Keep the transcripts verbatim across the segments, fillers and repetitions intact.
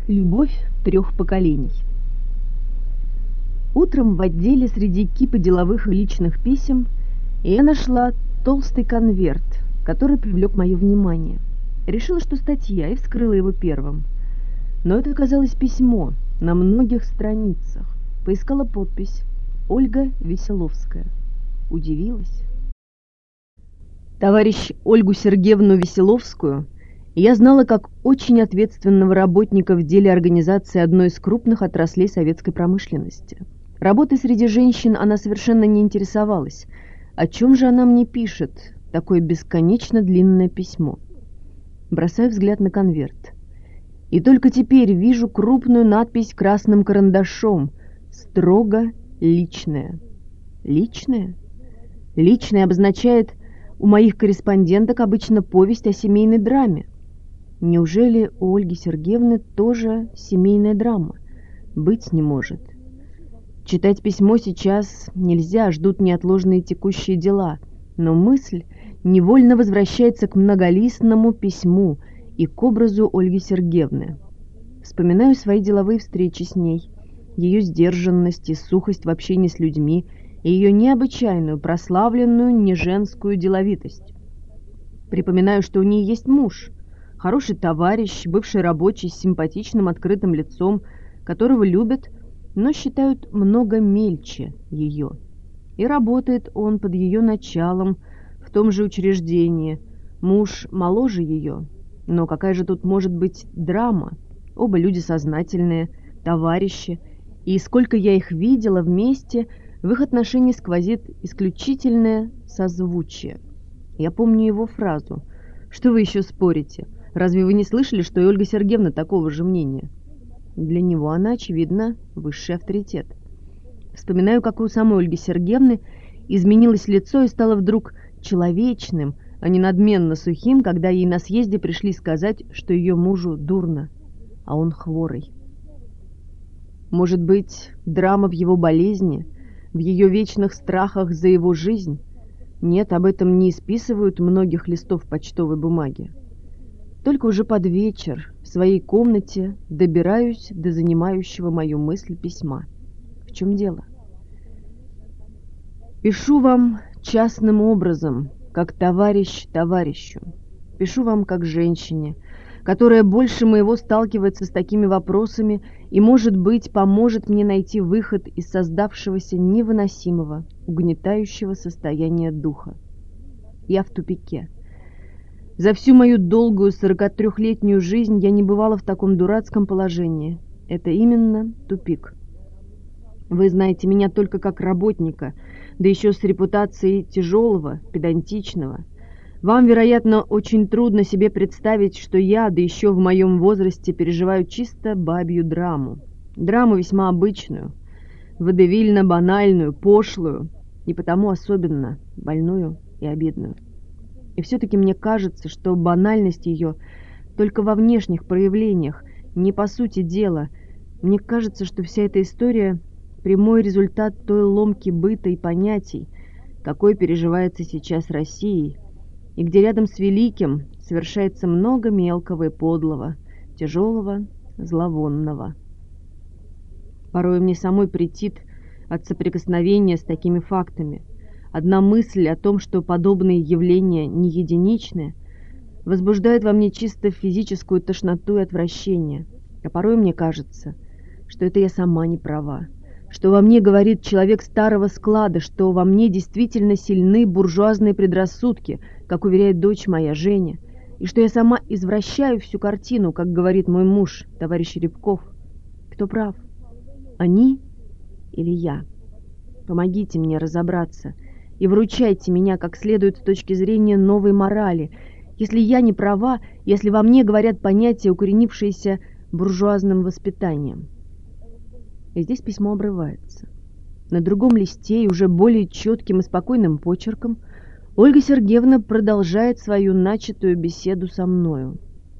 Любовь трех поколений. Утром в отделе среди кипы деловых и личных писем я нашла толстый конверт, который привлек мое внимание. Решила, что статья, и вскрыла его первым. Но это оказалось письмо на многих страницах. Поискала подпись «Ольга Веселовская». Удивилась. Товарищ Ольгу Сергеевну Веселовскую я знала как очень ответственного работника в деле организации одной из крупных отраслей советской промышленности. Работой среди женщин она совершенно не интересовалась. О чем же она мне пишет такое бесконечно длинное письмо? Бросаю взгляд на конверт. И только теперь вижу крупную надпись красным карандашом «Строго личное». Личное? Личное обозначает у моих корреспонденток обычно повесть о семейной драме. Неужели у Ольги Сергеевны тоже семейная драма? Быть не может. Читать письмо сейчас нельзя, ждут неотложные текущие дела, но мысль невольно возвращается к многолистному письму и к образу Ольги Сергеевны. Вспоминаю свои деловые встречи с ней, ее сдержанность и сухость в общении с людьми, и ее необычайную, прославленную неженскую деловитость. Припоминаю, что у нее есть муж, хороший товарищ, бывший рабочий с симпатичным открытым лицом, которого любят, но считают много мельче ее. И работает он под ее началом в том же учреждении. Муж моложе ее, но какая же тут может быть драма? Оба люди сознательные, товарищи, и сколько я их видела вместе, в их отношении сквозит исключительное созвучие. Я помню его фразу: «Что вы еще спорите? Разве вы не слышали, что и Ольга Сергеевна такого же мнения?» Для него она, очевидно, высший авторитет. Вспоминаю, как у самой Ольги Сергеевны изменилось лицо и стало вдруг человечным, а не надменно сухим, когда ей на съезде пришли сказать, что ее мужу дурно, а он хворый. Может быть, драма в его болезни, в ее вечных страхах за его жизнь? Нет, об этом не исписывают многих листов почтовой бумаги. Только уже под вечер в своей комнате добираюсь до занимающего мою мысль письма. В чем дело? Пишу вам частным образом, как товарищ товарищу. Пишу вам как женщине, которая больше моего сталкивается с такими вопросами и, может быть, поможет мне найти выход из создавшегося невыносимого, угнетающего состояния духа. Я в тупике. За всю мою долгую сорокатрёхлетнюю жизнь я не бывала в таком дурацком положении. Это именно тупик. Вы знаете меня только как работника, да еще с репутацией тяжелого, педантичного. Вам, вероятно, очень трудно себе представить, что я, да еще в моем возрасте, переживаю чисто бабью драму. Драму весьма обычную, водевильно-банальную, пошлую, и потому особенно больную и обидную. И все-таки мне кажется, что банальность ее только во внешних проявлениях, не по сути дела. Мне кажется, что вся эта история – прямой результат той ломки быта и понятий, какой переживается сейчас Россией, и где рядом с великим совершается много мелкого и подлого, тяжелого, зловонного. Порой мне самой претит от соприкосновения с такими фактами. Одна мысль о том, что подобные явления не единичны, возбуждает во мне чисто физическую тошноту и отвращение. А порой мне кажется, что это я сама не права, что во мне говорит человек старого склада, что во мне действительно сильны буржуазные предрассудки, как уверяет дочь моя Женя, и что я сама извращаю всю картину, как говорит мой муж, товарищ Рябков. Кто прав? Они или я? Помогите мне разобраться и выручайте меня как следует с точки зрения новой морали. Если я не права, если во мне говорят понятия, укоренившиеся буржуазным воспитанием. И здесь письмо обрывается. На другом листе и уже более четким и спокойным почерком Ольга Сергеевна продолжает свою начатую беседу со мною.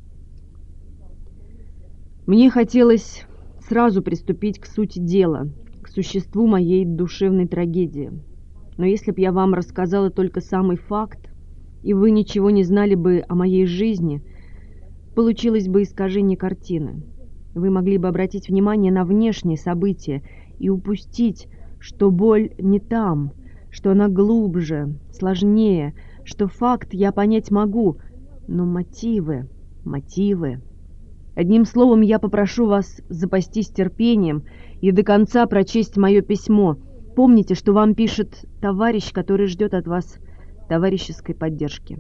Мне хотелось сразу приступить к сути дела, к существу моей душевной трагедии. Но если б я вам рассказала только самый факт, и вы ничего не знали бы о моей жизни, получилось бы искажение картины. Вы могли бы обратить внимание на внешние события и упустить, что боль не там, что она глубже, сложнее, что факт я понять могу, но мотивы, мотивы. Одним словом, я попрошу вас запастись терпением и до конца прочесть мое письмо. Помните, что вам пишет товарищ, который ждет от вас товарищеской поддержки.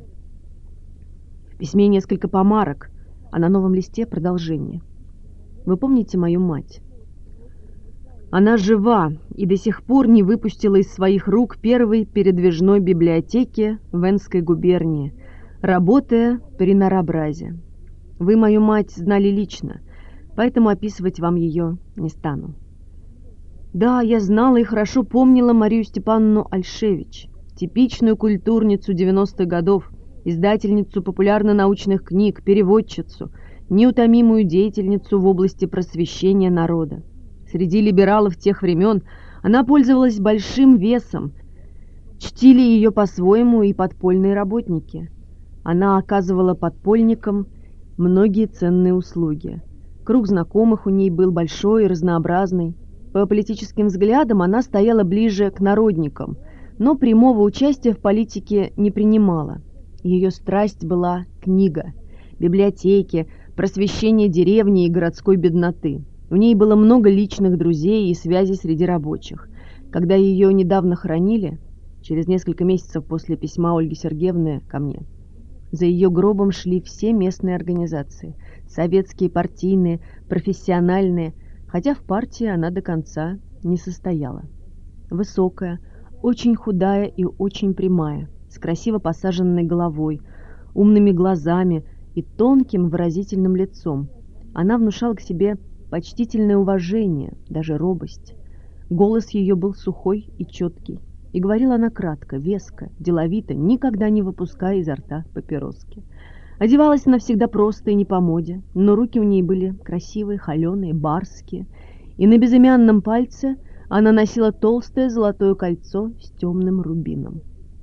В письме несколько помарок, а на новом листе продолжение. Вы помните мою мать? Она жива и до сих пор не выпустила из своих рук первой передвижной библиотеки в Энской губернии, работая при Наробразе. Вы мою мать знали лично, поэтому описывать вам ее не стану. Да, я знала и хорошо помнила Марию Степановну Альшевич, типичную культурницу девяностых годов, издательницу популярно-научных книг, переводчицу, неутомимую деятельницу в области просвещения народа. Среди либералов тех времен она пользовалась большим весом. Чтили ее по-своему и подпольные работники. Она оказывала подпольникам многие ценные услуги. Круг знакомых у ней был большой и разнообразный. По политическим взглядам она стояла ближе к народникам, но прямого участия в политике не принимала. Ее страсть была книга, библиотеки, просвещение деревни и городской бедноты. У ней было много личных друзей и связей среди рабочих. Когда ее недавно хоронили, через несколько месяцев после письма Ольги Сергеевны ко мне, за ее гробом шли все местные организации, советские, партийные, профессиональные, хотя в партии она до конца не состояла. Высокая, очень худая и очень прямая, с красиво посаженной головой, умными глазами и тонким выразительным лицом. Она внушала к себе почтительное уважение, даже робость. Голос ее был сухой и четкий, и говорила она кратко, веско, деловито, никогда не выпуская изо рта папироски. Одевалась она всегда просто и не по моде, но руки у ней были красивые, холеные, барские, и на безымянном пальце она носила толстое золотое кольцо с темным рубином.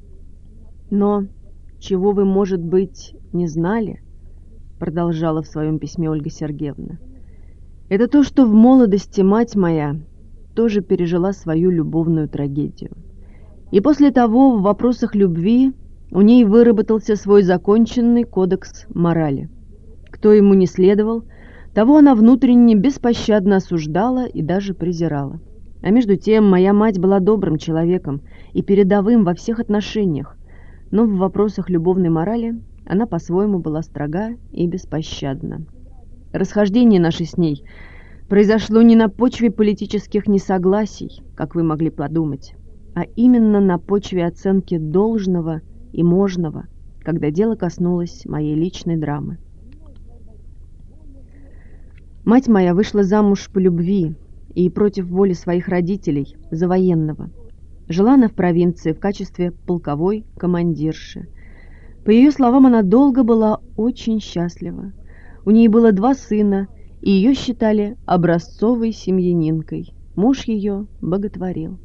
Но чего вы, может быть, не знали, продолжала в своем письме Ольга Сергеевна, это то, что в молодости мать моя тоже пережила свою любовную трагедию. И после того в вопросах любви у ней выработался свой законченный кодекс морали. Кто ему не следовал, того она внутренне беспощадно осуждала и даже презирала. А между тем моя мать была добрым человеком и передовым во всех отношениях, но в вопросах любовной морали она по-своему была строга и беспощадна. Расхождение наше с ней произошло не на почве политических несогласий, как вы могли подумать, а именно на почве оценки должного и можного, когда дело коснулось моей личной драмы. Мать моя вышла замуж по любви и против воли своих родителей за военного. Жила она в провинции в качестве полковой командирши. По ее словам, она долго была очень счастлива. У нее было два сына, и ее считали образцовой семьянинкой. Муж ее боготворил.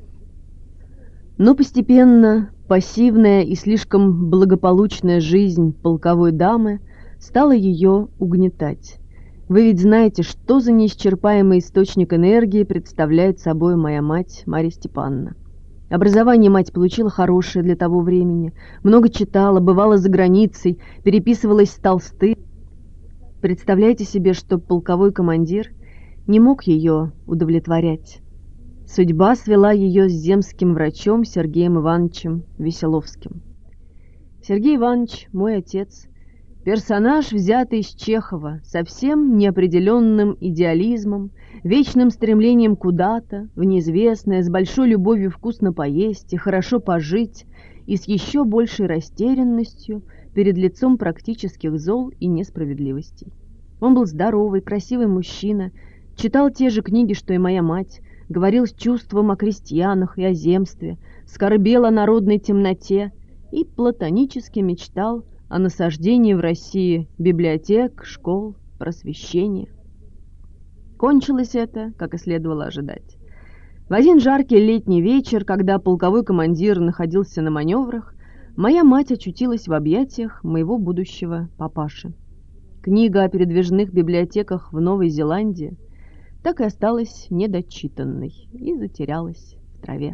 Но постепенно пассивная и слишком благополучная жизнь полковой дамы стала ее угнетать. Вы ведь знаете, что за неисчерпаемый источник энергии представляет собой моя мать Марья Степановна. Образование мать получила хорошее для того времени, много читала, бывала за границей, переписывалась с Толстым. Представляете себе, что полковой командир не мог ее удовлетворять. Судьба свела ее с земским врачом Сергеем Ивановичем Веселовским. Сергей Иванович, мой отец, персонаж, взятый из Чехова, совсем неопределенным идеализмом, вечным стремлением куда-то, в неизвестное, с большой любовью вкусно поесть и хорошо пожить, и с еще большей растерянностью перед лицом практических зол и несправедливостей. Он был здоровый, красивый мужчина, читал те же книги, что и моя мать, говорил с чувством о крестьянах и о земстве, скорбел о народной темноте и платонически мечтал о насаждении в России библиотек, школ, просвещения. Кончилось это, как и следовало ожидать. В один жаркий летний вечер, когда полковой командир находился на маневрах, моя мать очутилась в объятиях моего будущего папаши. Книга о передвижных библиотеках в Новой Зеландии так и осталась недочитанной и затерялась в траве.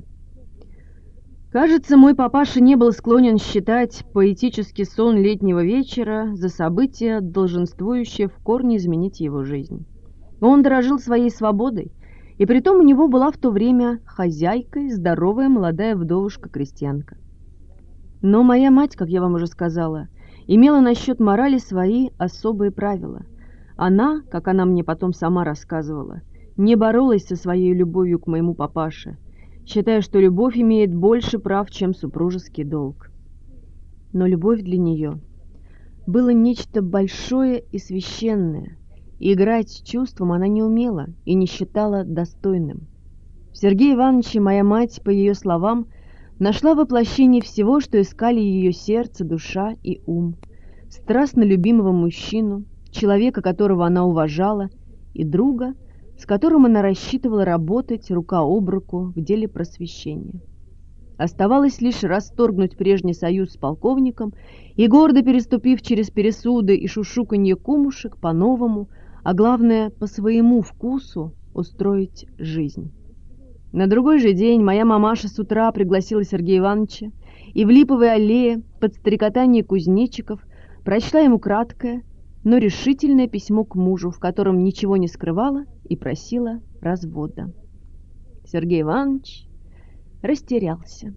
Кажется, мой папаша не был склонен считать поэтический сон летнего вечера за событие, долженствующее в корне изменить его жизнь. Он дорожил своей свободой, и притом у него была в то время хозяйкой здоровая молодая вдовушка-крестьянка. Но моя мать, как я вам уже сказала, имела насчет морали свои особые правила. Она, как она мне потом сама рассказывала, не боролась со своей любовью к моему папаше, считая, что любовь имеет больше прав, чем супружеский долг. Но любовь для нее было нечто большое и священное, и играть с чувством она не умела и не считала достойным. В Сергее Ивановиче моя мать, по ее словам, нашла воплощение всего, что искали ее сердце, душа и ум, страстно любимого мужчину, человека, которого она уважала, и друга, с которым она рассчитывала работать рука об руку в деле просвещения. Оставалось лишь расторгнуть прежний союз с полковником и, гордо переступив через пересуды и шушуканье кумушек, по-новому, а главное, по своему вкусу, устроить жизнь. На другой же день моя мамаша с утра пригласила Сергея Ивановича и в липовой аллее под стрекотание кузнечиков прочла ему краткое, но решительное письмо к мужу, в котором ничего не скрывала и просила развода. Сергей Иванович растерялся.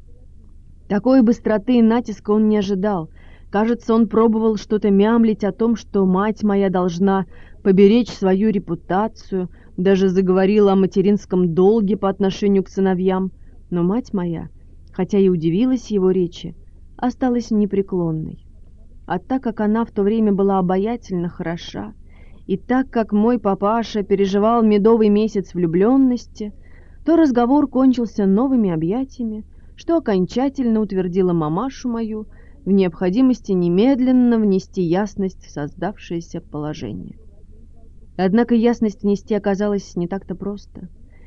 Такой быстроты и натиска он не ожидал. Кажется, он пробовал что-то мямлить о том, что мать моя должна поберечь свою репутацию, даже заговорила о материнском долге по отношению к сыновьям. Но мать моя, хотя и удивилась его речи, осталась непреклонной. А так как она в то время была обаятельно хороша, и так как мой папаша переживал медовый месяц влюбленности, то разговор кончился новыми объятиями, что окончательно утвердило мамашу мою в необходимости немедленно внести ясность в создавшееся положение. Однако ясность внести оказалось не так-то просто.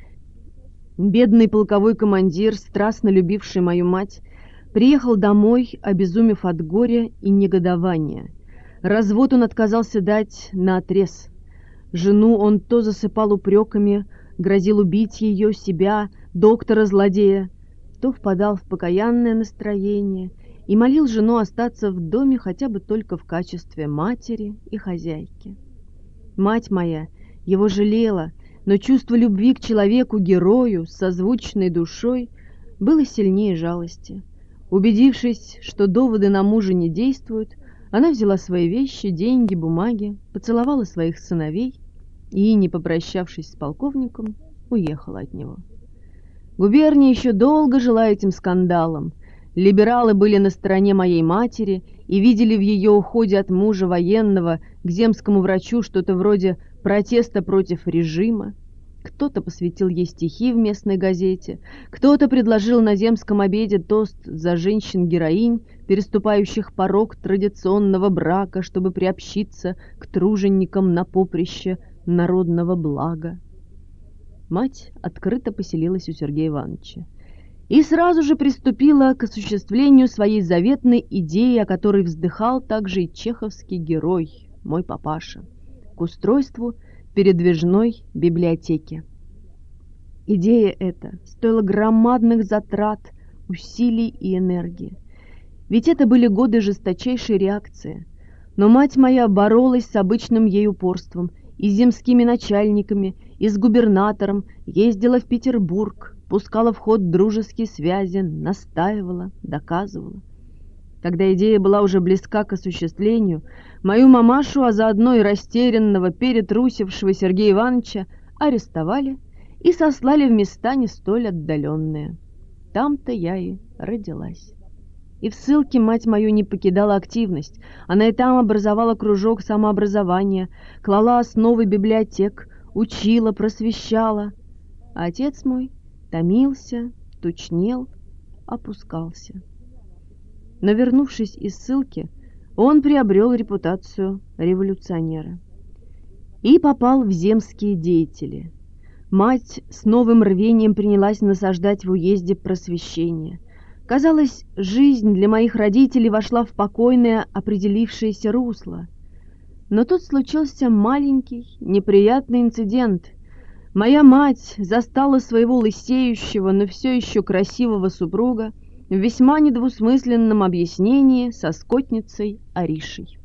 Бедный полковой командир, страстно любивший мою мать, приехал домой, обезумев от горя и негодования. Развод он отказался дать наотрез. Жену он то засыпал упреками, грозил убить ее, себя, доктора-злодея, то впадал в покаянное настроение и молил жену остаться в доме хотя бы только в качестве матери и хозяйки. Мать моя его жалела, но чувство любви к человеку-герою с созвучной душой было сильнее жалости. Убедившись, что доводы на мужа не действуют, она взяла свои вещи, деньги, бумаги, поцеловала своих сыновей и, не попрощавшись с полковником, уехала от него. Губерния еще долго жила этим скандалом. Либералы были на стороне моей матери и видели в ее уходе от мужа военного к земскому врачу что-то вроде протеста против режима. Кто-то посвятил ей стихи в местной газете, кто-то предложил на земском обеде тост за женщин-героинь, переступающих порог традиционного брака, чтобы приобщиться к труженикам на поприще народного блага. Мать открыто поселилась у Сергея Ивановича и сразу же приступила к осуществлению своей заветной идеи, о которой вздыхал также и чеховский герой, мой папаша, к устройству передвижной библиотеки. Идея эта стоила громадных затрат, усилий и энергии. Ведь это были годы жесточайшей реакции. Но мать моя боролась с обычным ей упорством и с земскими начальниками, и с губернатором, ездила в Петербург, пускала в ход дружеские связи, настаивала, доказывала. Когда идея была уже близка к осуществлению, мою мамашу, а заодно и растерянного, перетрусившего Сергея Ивановича, арестовали и сослали в места не столь отдаленные. Там-то я и родилась. И в ссылке мать мою не покидала активность. Она и там образовала кружок самообразования, клала основы библиотек, учила, просвещала. А отец мой томился, тучнел, опускался. Но, вернувшись из ссылки, он приобрел репутацию революционера и попал в земские деятели. Мать с новым рвением принялась насаждать в уезде просвещение. Казалось, жизнь для моих родителей вошла в покойное, определившееся русло. Но тут случился маленький, неприятный инцидент. Моя мать застала своего лысеющего, но все еще красивого супруга в весьма недвусмысленном объяснении со скотницей Аришей.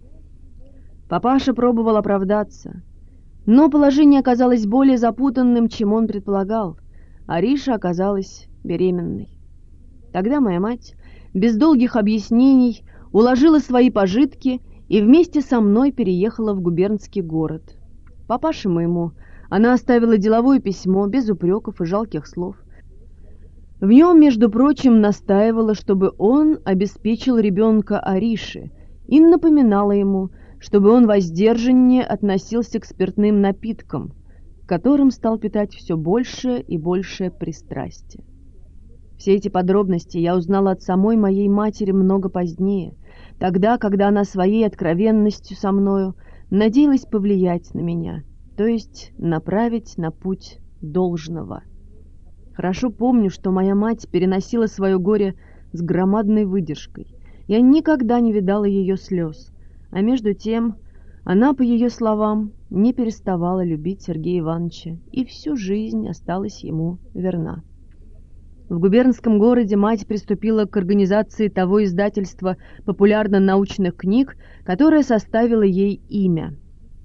Папаша пробовал оправдаться, но положение оказалось более запутанным, чем он предполагал. Ариша оказалась беременной. Тогда моя мать, без долгих объяснений, уложила свои пожитки и вместе со мной переехала в губернский город. Папаше моему она оставила деловое письмо, без упреков и жалких слов. В нем, между прочим, настаивала, чтобы он обеспечил ребенка Ариши, и напоминала ему, чтобы он воздержаннее относился к спиртным напиткам, к которым стал питать все большее и большее пристрастие. Все эти подробности я узнала от самой моей матери много позднее, тогда, когда она своей откровенностью со мною надеялась повлиять на меня, то есть направить на путь должного. Хорошо помню, что моя мать переносила свое горе с громадной выдержкой. Я никогда не видала ее слез, а между тем она, по ее словам, не переставала любить Сергея Ивановича и всю жизнь осталась ему верна. В губернском городе мать приступила к организации того издательства популярно-научных книг, которое составило ей имя.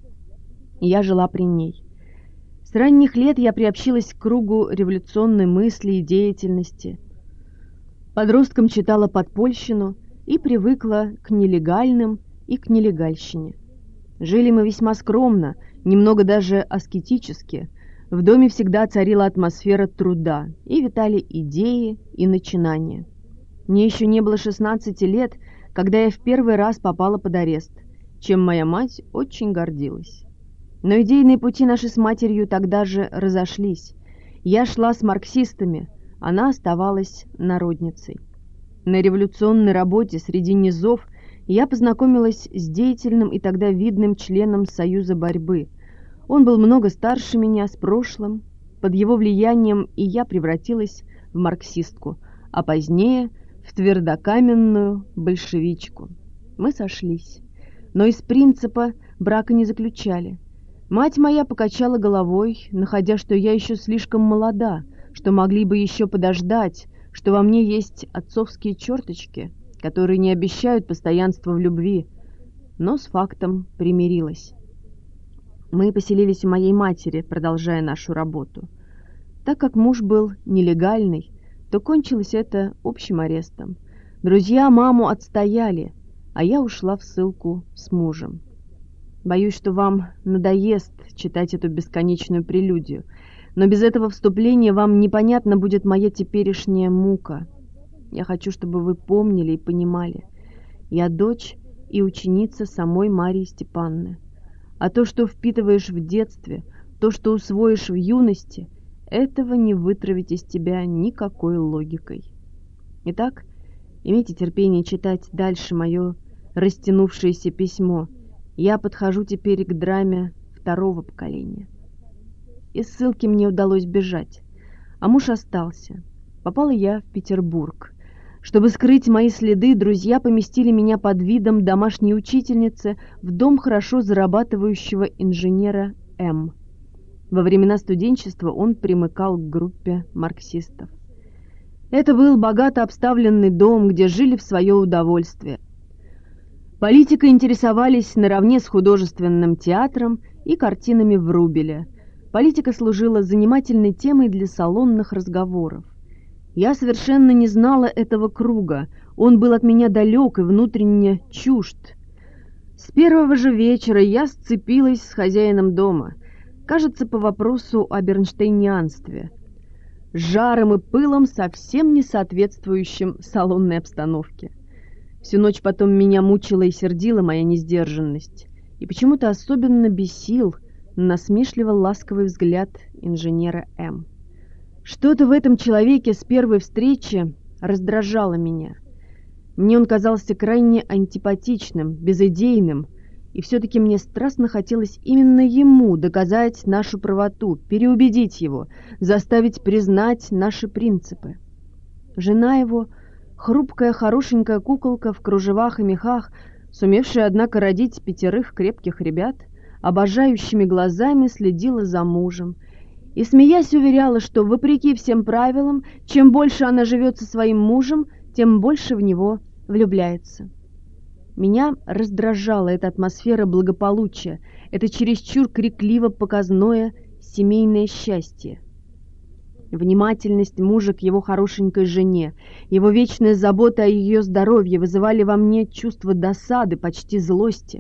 Я жила при ней. С ранних лет я приобщилась к кругу революционной мысли и деятельности. Подростком читала подпольщину и привыкла к нелегальным и к нелегальщине. Жили мы весьма скромно, немного даже аскетически. В доме всегда царила атмосфера труда, и витали идеи и начинания. Мне еще не было шестнадцати лет, когда я в первый раз попала под арест, чем моя мать очень гордилась. Но идейные пути наши с матерью тогда же разошлись. Я шла с марксистами, она оставалась народницей. На революционной работе среди низов я познакомилась с деятельным и тогда видным членом Союза борьбы. Он был много старше меня, с прошлым. Под его влиянием и я превратилась в марксистку, а позднее в твердокаменную большевичку. Мы сошлись, но из принципа брака не заключали. Мать моя покачала головой, находя, что я еще слишком молода, что могли бы еще подождать, что во мне есть отцовские черточки, которые не обещают постоянства в любви, но с фактом примирилась. Мы поселились у моей матери, продолжая нашу работу. Так как муж был нелегальный, то кончилось это общим арестом. Друзья маму отстояли, а я ушла в ссылку с мужем. Боюсь, что вам надоест читать эту бесконечную прелюдию, но без этого вступления вам непонятна будет моя теперешняя мука. Я хочу, чтобы вы помнили и понимали. Я дочь и ученица самой Марии Степановны. А то, что впитываешь в детстве, то, что усвоишь в юности, этого не вытравить из тебя никакой логикой. Итак, имейте терпение читать дальше мое растянувшееся письмо. Я подхожу теперь к драме второго поколения. Из ссылки мне удалось бежать, а муж остался. Попала я в Петербург. Чтобы скрыть мои следы, друзья поместили меня под видом домашней учительницы в дом хорошо зарабатывающего инженера М. Во времена студенчества он примыкал к группе марксистов. Это был богато обставленный дом, где жили в свое удовольствие. Политикой интересовались наравне с художественным театром и картинами Врубеля. Политика служила занимательной темой для салонных разговоров. Я совершенно не знала этого круга, он был от меня далек и внутренне чужд. С первого же вечера я сцепилась с хозяином дома, кажется, по вопросу о бернштейнианстве, с жаром и пылом, совсем не соответствующим салонной обстановке. Всю ночь потом меня мучила и сердила моя несдержанность, и почему-то особенно бесил насмешливо-ласковый взгляд инженера М. Что-то в этом человеке с первой встречи раздражало меня. Мне он казался крайне антипатичным, безыдейным, и все-таки мне страстно хотелось именно ему доказать нашу правоту, переубедить его, заставить признать наши принципы. Жена его, хрупкая, хорошенькая куколка в кружевах и мехах, сумевшая, однако, родить пятерых крепких ребят, обожающими глазами следила за мужем и, смеясь, уверяла, что, вопреки всем правилам, чем больше она живет со своим мужем, тем больше в него влюбляется. Меня раздражала эта атмосфера благополучия, это чересчур крикливо-показное семейное счастье. Внимательность мужа к его хорошенькой жене, его вечная забота о ее здоровье вызывали во мне чувство досады, почти злости.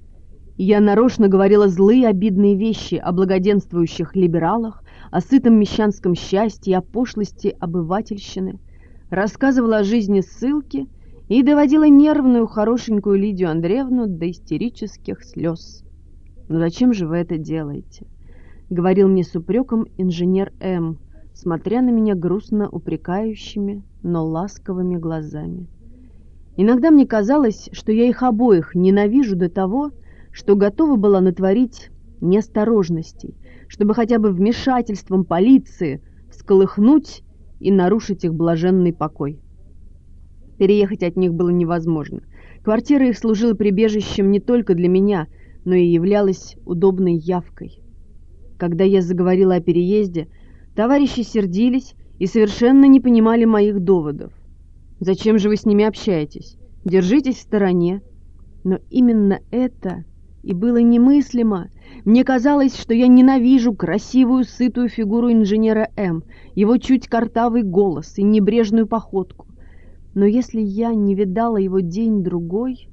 Я нарочно говорила злые обидные вещи о благоденствующих либералах, о сытом мещанском счастье, о пошлости обывательщины, рассказывала о жизни ссылки и доводила нервную хорошенькую Лидию Андреевну до истерических слез. «Ну зачем же вы это делаете?» — говорил мне с упреком инженер М., смотря на меня грустно упрекающими, но ласковыми глазами. Иногда мне казалось, что я их обоих ненавижу до того, что готова была натворить неосторожностей, чтобы хотя бы вмешательством полиции всколыхнуть и нарушить их блаженный покой. Переехать от них было невозможно. Квартира их служила прибежищем не только для меня, но и являлась удобной явкой. Когда я заговорила о переезде, товарищи сердились и совершенно не понимали моих доводов. «Зачем же вы с ними общаетесь? Держитесь в стороне». Но именно это и было немыслимо. Мне казалось, что я ненавижу красивую, сытую фигуру инженера М., его чуть картавый голос и небрежную походку. Но если я не видала его день-другой,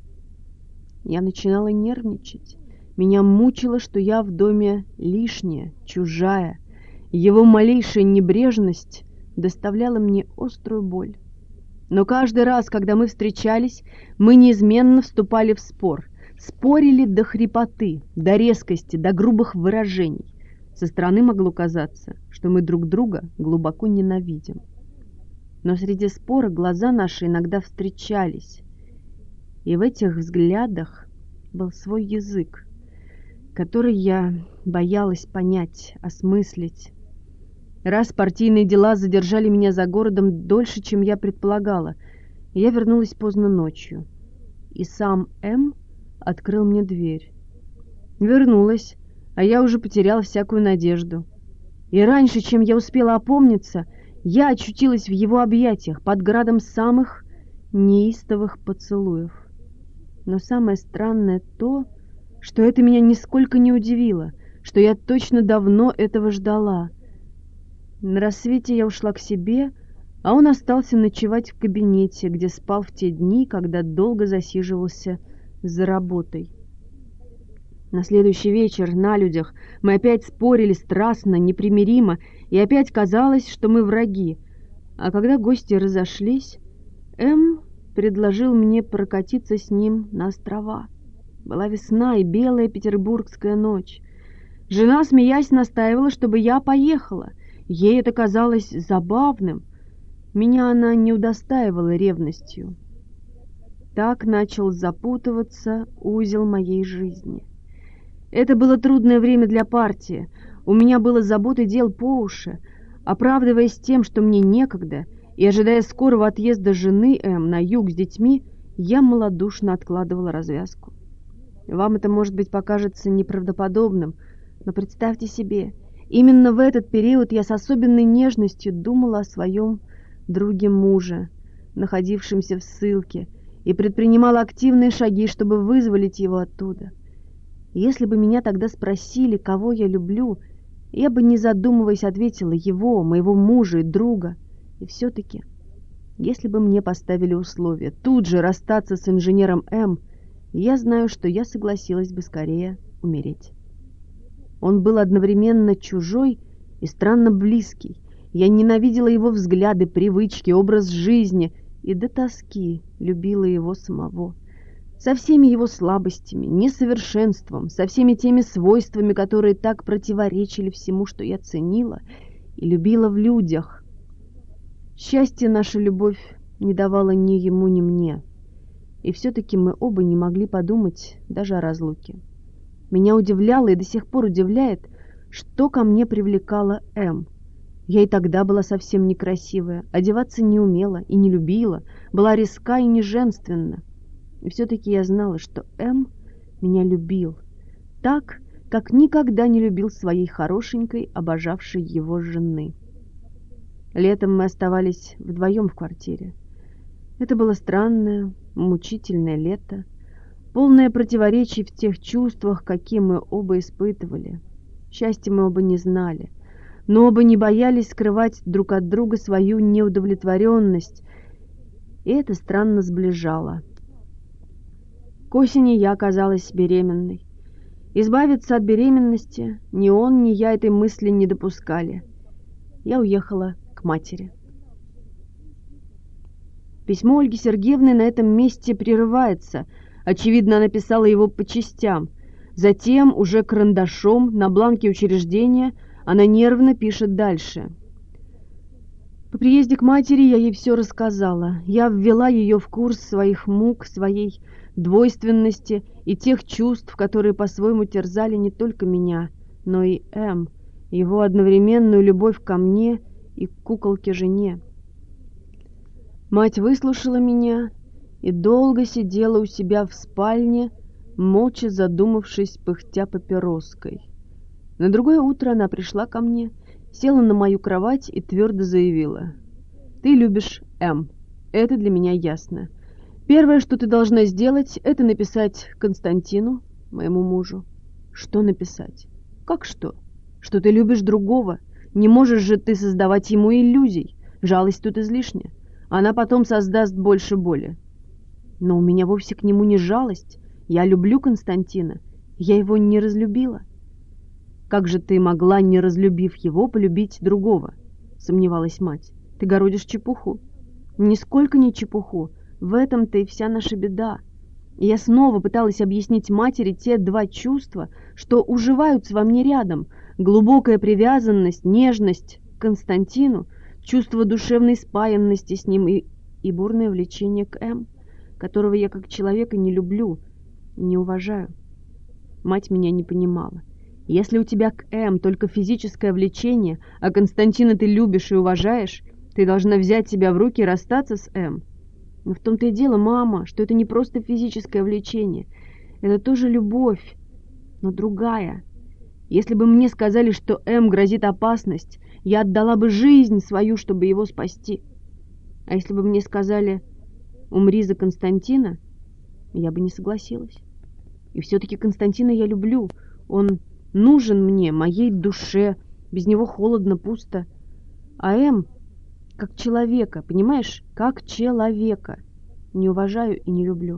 я начинала нервничать. Меня мучило, что я в доме лишняя, чужая. Его малейшая небрежность доставляла мне острую боль. Но каждый раз, когда мы встречались, мы неизменно вступали в спор. Спорили до хрипоты, до резкости, до грубых выражений. Со стороны могло казаться, что мы друг друга глубоко ненавидим. Но среди спора глаза наши иногда встречались, и в этих взглядах был свой язык, который я боялась понять, осмыслить. Раз партийные дела задержали меня за городом дольше, чем я предполагала, и я вернулась поздно ночью. И сам М. открыл мне дверь. Вернулась, а я уже потеряла всякую надежду. И раньше, чем я успела опомниться, я очутилась в его объятиях под градом самых неистовых поцелуев. Но самое странное то, что это меня нисколько не удивило, что я точно давно этого ждала. На рассвете я ушла к себе, а он остался ночевать в кабинете, где спал в те дни, когда долго засиживался за работой. На следующий вечер на людях мы опять спорили страстно, непримиримо, и опять казалось, что мы враги. А когда гости разошлись, М. предложил мне прокатиться с ним на острова. Была весна и белая петербургская ночь. Жена, смеясь, настаивала, чтобы я поехала. Ей это казалось забавным. Меня она не удостаивала ревностью. Так начал запутываться узел моей жизни. Это было трудное время для партии. У меня было забот и дел по уши. Оправдываясь тем, что мне некогда, и ожидая скорого отъезда жены М. на юг с детьми, я малодушно откладывала развязку. Вам это, может быть, покажется неправдоподобным, но представьте себе, именно в этот период я с особенной нежностью думала о своем друге мужа, находившемся в ссылке, и предпринимала активные шаги, чтобы вызволить его оттуда. Если бы меня тогда спросили, кого я люблю, я бы, не задумываясь, ответила его, моего мужа и друга. И все-таки, если бы мне поставили условие тут же расстаться с инженером М., я знаю, что я согласилась бы скорее умереть. Он был одновременно чужой и странно близкий. Я ненавидела его взгляды, привычки, образ жизни и до тоски любила его самого. Со всеми его слабостями, несовершенством, со всеми теми свойствами, которые так противоречили всему, что я ценила и любила в людях. Счастье наша любовь не давала ни ему, ни мне. И все-таки мы оба не могли подумать даже о разлуке. Меня удивляло и до сих пор удивляет, что ко мне привлекала М. Я и тогда была совсем некрасивая, одеваться не умела и не любила, была резка и неженственна. И все-таки я знала, что М меня любил так, как никогда не любил своей хорошенькой, обожавшей его жены. Летом мы оставались вдвоем в квартире. Это было странное, мучительное лето, полное противоречий в тех чувствах, какие мы оба испытывали. Счастья мы оба не знали, но оба не боялись скрывать друг от друга свою неудовлетворенность, и это странно сближало. К осени я оказалась беременной. Избавиться от беременности ни он, ни я этой мысли не допускали. Я уехала к матери. Письмо Ольги Сергеевны на этом месте прерывается. Очевидно, она писала его по частям. Затем, уже карандашом, на бланке учреждения, она нервно пишет дальше. По приезде к матери я ей все рассказала. Я ввела ее в курс своих мук, своей двойственности и тех чувств, которые по-своему терзали не только меня, но и М, его одновременную любовь ко мне и к куколке-жене. Мать выслушала меня и долго сидела у себя в спальне, молча задумавшись, пыхтя папироской. На другое утро она пришла ко мне, села на мою кровать и твердо заявила: «Ты любишь М. Это для меня ясно. Первое, что ты должна сделать, это написать Константину, моему мужу». «Что написать?» «Как что? Что ты любишь другого. Не можешь же ты создавать ему иллюзий. Жалость тут излишня. Она потом создаст больше боли». «Но у меня вовсе к нему не жалость. Я люблю Константина. Я его не разлюбила». «Как же ты могла, не разлюбив его, полюбить другого?» — сомневалась мать. «Ты городишь чепуху». «Нисколько не чепуху. В этом-то и вся наша беда». И я снова пыталась объяснить матери те два чувства, что уживаются во мне рядом: глубокая привязанность, нежность к Константину, чувство душевной спаянности с ним и, и бурное влечение к М, которого я как человека не люблю и не уважаю. Мать меня не понимала. Если у тебя к М только физическое влечение, а Константина ты любишь и уважаешь, ты должна взять себя в руки и расстаться с М. Но в том-то и дело, мама, что это не просто физическое влечение. Это тоже любовь, но другая. Если бы мне сказали, что М грозит опасность, я отдала бы жизнь свою, чтобы его спасти. А если бы мне сказали «умри за Константина», я бы не согласилась. И все-таки Константина я люблю. Он нужен мне, моей душе. Без него холодно, пусто. А М как человека, понимаешь? Как человека. Не уважаю и не люблю.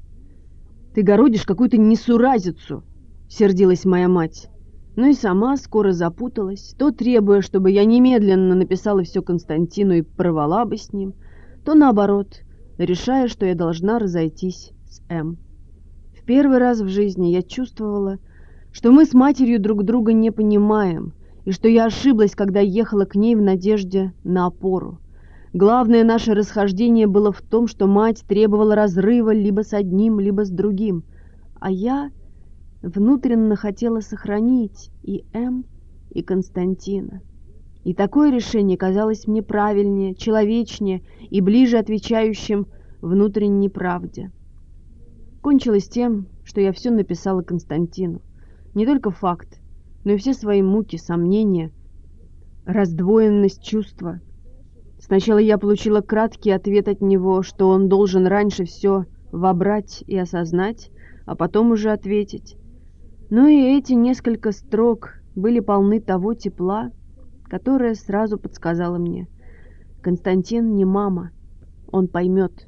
«Ты городишь какую-то несуразицу», — сердилась моя мать. Ну и сама скоро запуталась, то требуя, чтобы я немедленно написала все Константину и порвала бы с ним, то наоборот, решая, что я должна разойтись с М. В первый раз в жизни я чувствовала, что мы с матерью друг друга не понимаем, и что я ошиблась, когда ехала к ней в надежде на опору. Главное наше расхождение было в том, что мать требовала разрыва либо с одним, либо с другим, а я внутренно хотела сохранить и М, и Константина. И такое решение казалось мне правильнее, человечнее и ближе отвечающим внутренней правде. Кончилось тем, что я все написала Константину. Не только факт, но и все свои муки, сомнения, раздвоенность чувства. Сначала я получила краткий ответ от него, что он должен раньше все вобрать и осознать, а потом уже ответить. Но и эти несколько строк были полны того тепла, которое сразу подсказало мне: Константин не мама, он поймет.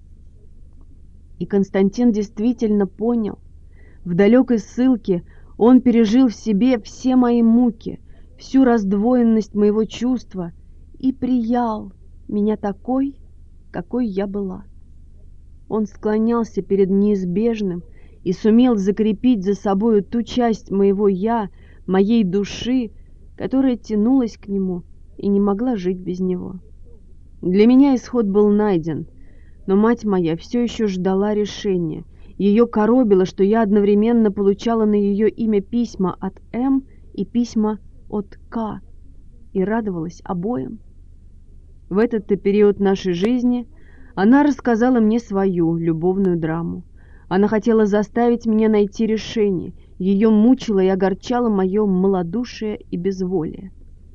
И Константин действительно понял. В далекой ссылке он пережил в себе все мои муки, всю раздвоенность моего чувства и приял меня такой, какой я была. Он склонялся перед неизбежным и сумел закрепить за собою ту часть моего «я», моей души, которая тянулась к нему и не могла жить без него. Для меня исход был найден, но мать моя все еще ждала решения. Ее коробило, что я одновременно получала на ее имя письма от М и письма от К, и радовалась обоим. В этот период нашей жизни она рассказала мне свою любовную драму. Она хотела заставить меня найти решение. Ее мучило и огорчало мое малодушие и безволие.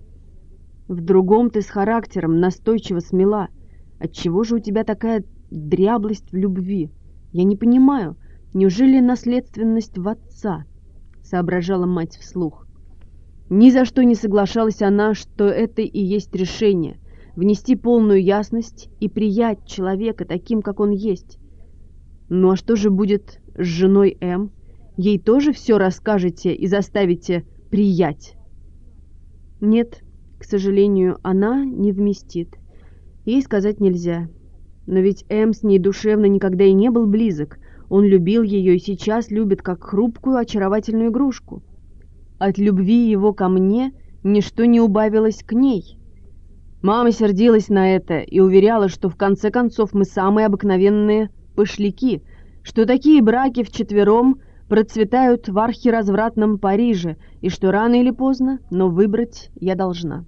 В другом ты с характером, настойчиво смела. Отчего же у тебя такая дряблость в любви? Я не понимаю, неужели наследственность в отца? Соображала мать вслух. Ни за что не соглашалась она, что это и есть решение — внести полную ясность и приять человека таким, как он есть. Ну а что же будет с женой М? Ей тоже все расскажете и заставите приять? Нет, к сожалению, она не вместит. Ей сказать нельзя. Но ведь М с ней душевно никогда и не был близок. Он любил ее и сейчас любит как хрупкую, очаровательную игрушку. От любви его ко мне ничто не убавилось к ней. Мама сердилась на это и уверяла, что в конце концов мы самые обыкновенные пошляки, что такие браки вчетвером процветают в архиразвратном Париже, и что рано или поздно, но выбрать я должна.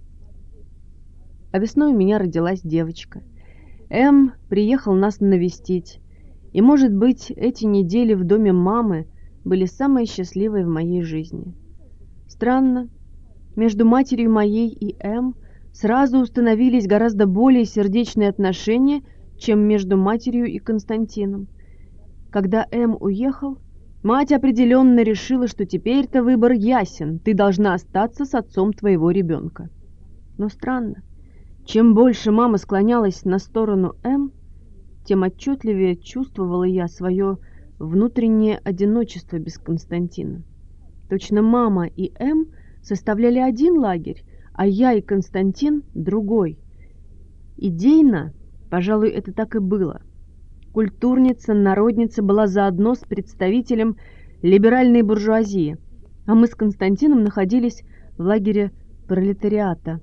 А весной у меня родилась девочка. М приехал нас навестить, и, может быть, эти недели в доме мамы были самые счастливые в моей жизни. Странно, между матерью моей и М сразу установились гораздо более сердечные отношения, чем между матерью и Константином. Когда М уехал, мать определенно решила, что теперь-то выбор ясен, ты должна остаться с отцом твоего ребенка. Но странно, чем больше мама склонялась на сторону М, тем отчетливее чувствовала я свое внутреннее одиночество без Константина. Точно мама и М составляли один лагерь, а я и Константин — другой. Идейно, пожалуй, это так и было. Культурница, народница была заодно с представителем либеральной буржуазии, а мы с Константином находились в лагере пролетариата.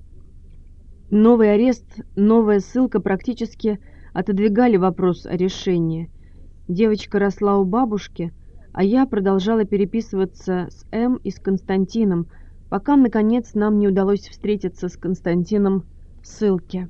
Новый арест, новая ссылка практически отодвигали вопрос о решении. Девочка росла у бабушки, а я продолжала переписываться с М и с Константином, пока, наконец, нам не удалось встретиться с Константином в ссылке.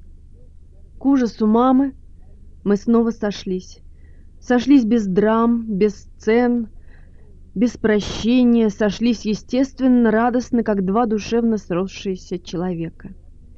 К ужасу мамы мы снова сошлись. Сошлись без драм, без сцен, без прощения, сошлись естественно, радостно, как два душевно сросшиеся человека.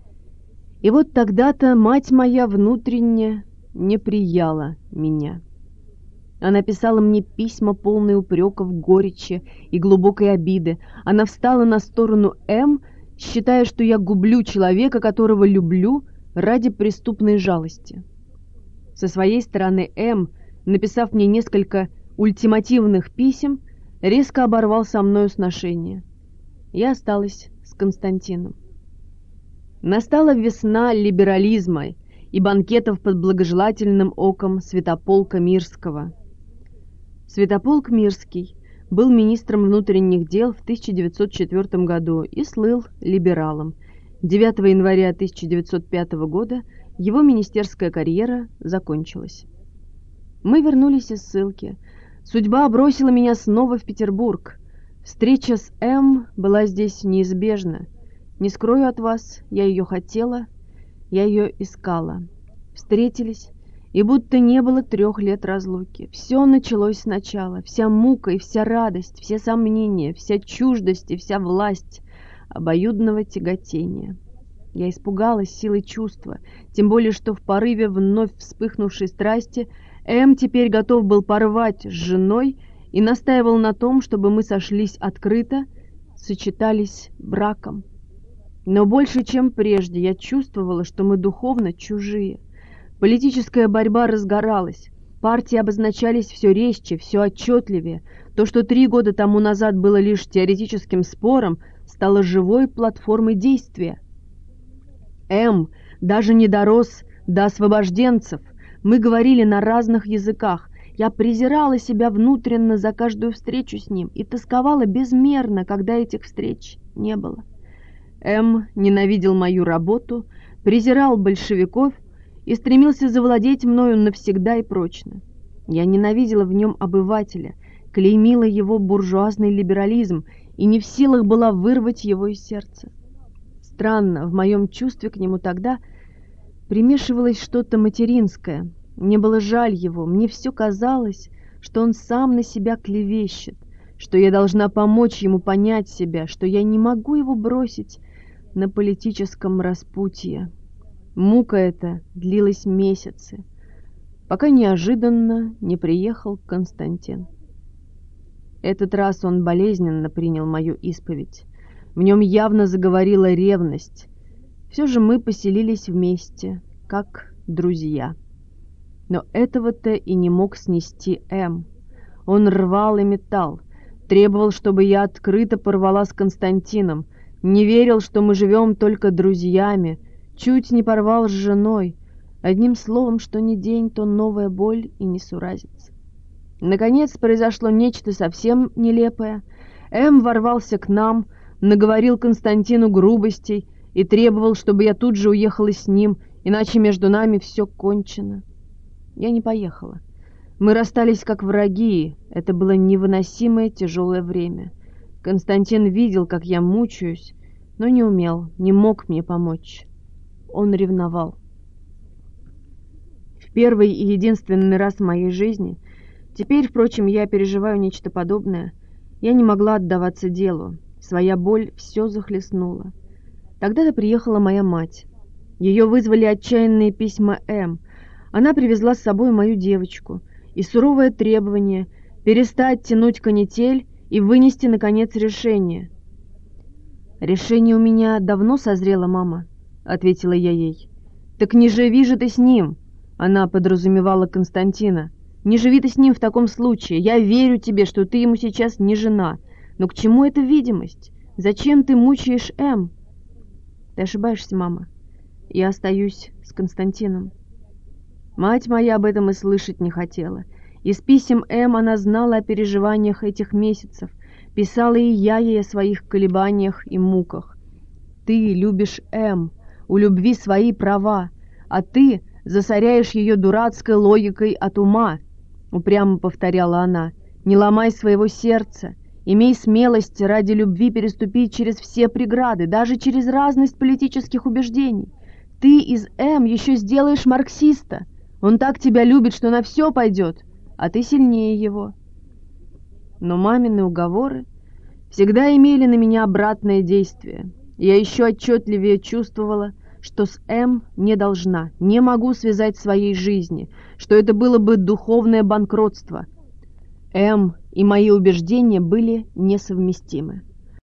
И вот тогда-то мать моя внутренне не прияла меня. Она писала мне письма, полные упреков, горечи и глубокой обиды. Она встала на сторону М, считая, что я гублю человека, которого люблю, ради преступной жалости. Со своей стороны М, написав мне несколько ультимативных писем, резко оборвал со мною сношение. Я осталась с Константином. Настала весна либерализма и банкетов под благожелательным оком Святополка Мирского. Святополк Мирский был министром внутренних дел в тысяча девятьсот четвёртом году и слыл либералом. девятого января тысяча девятьсот пятого года его министерская карьера закончилась. Мы вернулись из ссылки. Судьба бросила меня снова в Петербург. Встреча с М была здесь неизбежна. Не скрою от вас, я ее хотела, я ее искала. Встретились, и будто не было трех лет разлуки. Все началось сначала, вся мука и вся радость, все сомнения, вся чуждость и вся власть обоюдного тяготения. Я испугалась силой чувства, тем более, что в порыве вновь вспыхнувшей страсти М теперь готов был порвать с женой и настаивал на том, чтобы мы сошлись открыто, сочетались браком. Но больше, чем прежде, я чувствовала, что мы духовно чужие. Политическая борьба разгоралась, партии обозначались все резче, все отчетливее. То, что три года тому назад было лишь теоретическим спором, стало живой платформой действия. М даже не дорос до освобожденцев. Мы говорили на разных языках. Я презирала себя внутренно за каждую встречу с ним и тосковала безмерно, когда этих встреч не было. М ненавидел мою работу, презирал большевиков и стремился завладеть мною навсегда и прочно. Я ненавидела в нем обывателя, клеймила его буржуазный либерализм и не в силах была вырвать его из сердца. Странно, в моем чувстве к нему тогда примешивалось что-то материнское. Мне было жаль его, мне все казалось, что он сам на себя клевещет, что я должна помочь ему понять себя, что я не могу его бросить на политическом распутье. Мука эта длилась месяцы, пока неожиданно не приехал Константин. Этот раз он болезненно принял мою исповедь. В нем явно заговорила ревность. Все же мы поселились вместе, как друзья. Но этого-то и не мог снести М. Он рвал и метал, требовал, чтобы я открыто порвала с Константином, не верил, что мы живем только друзьями, чуть не порвал с женой. Одним словом, что ни день, то новая боль и несуразица. Наконец произошло нечто совсем нелепое. М ворвался к нам, наговорил Константину грубостей и требовал, чтобы я тут же уехала с ним, иначе между нами все кончено. Я не поехала. Мы расстались как враги, это было невыносимое тяжелое время. Константин видел, как я мучаюсь, но не умел, не мог мне помочь. Он ревновал. В первый и единственный раз в моей жизни, теперь, впрочем, я переживаю нечто подобное, я не могла отдаваться делу, своя боль все захлестнула. Тогда-то приехала моя мать. Ее вызвали отчаянные письма М. Она привезла с собой мою девочку и суровое требование перестать тянуть канитель и вынести, наконец, решение. «Решение у меня давно созрело, мама», — ответила я ей. «Так не живи же ты с ним», — она подразумевала Константина. «Не живи ты с ним в таком случае. Я верю тебе, что ты ему сейчас не жена. Но к чему эта видимость? Зачем ты мучаешь М?» «Ты ошибаешься, мама. Я остаюсь с Константином». Мать моя об этом и слышать не хотела. Из писем М она знала о переживаниях этих месяцев. Писала и я ей о своих колебаниях и муках. «Ты любишь М, у любви свои права, а ты засоряешь ее дурацкой логикой от ума», — упрямо повторяла она. «Не ломай своего сердца, имей смелость ради любви переступить через все преграды, даже через разность политических убеждений. Ты из М еще сделаешь марксиста. Он так тебя любит, что на все пойдет, а ты сильнее его». Но мамины уговоры всегда имели на меня обратное действие. Я еще отчетливее чувствовала, что с М не должна, не могу связать своей жизни, что это было бы духовное банкротство. М и мои убеждения были несовместимы.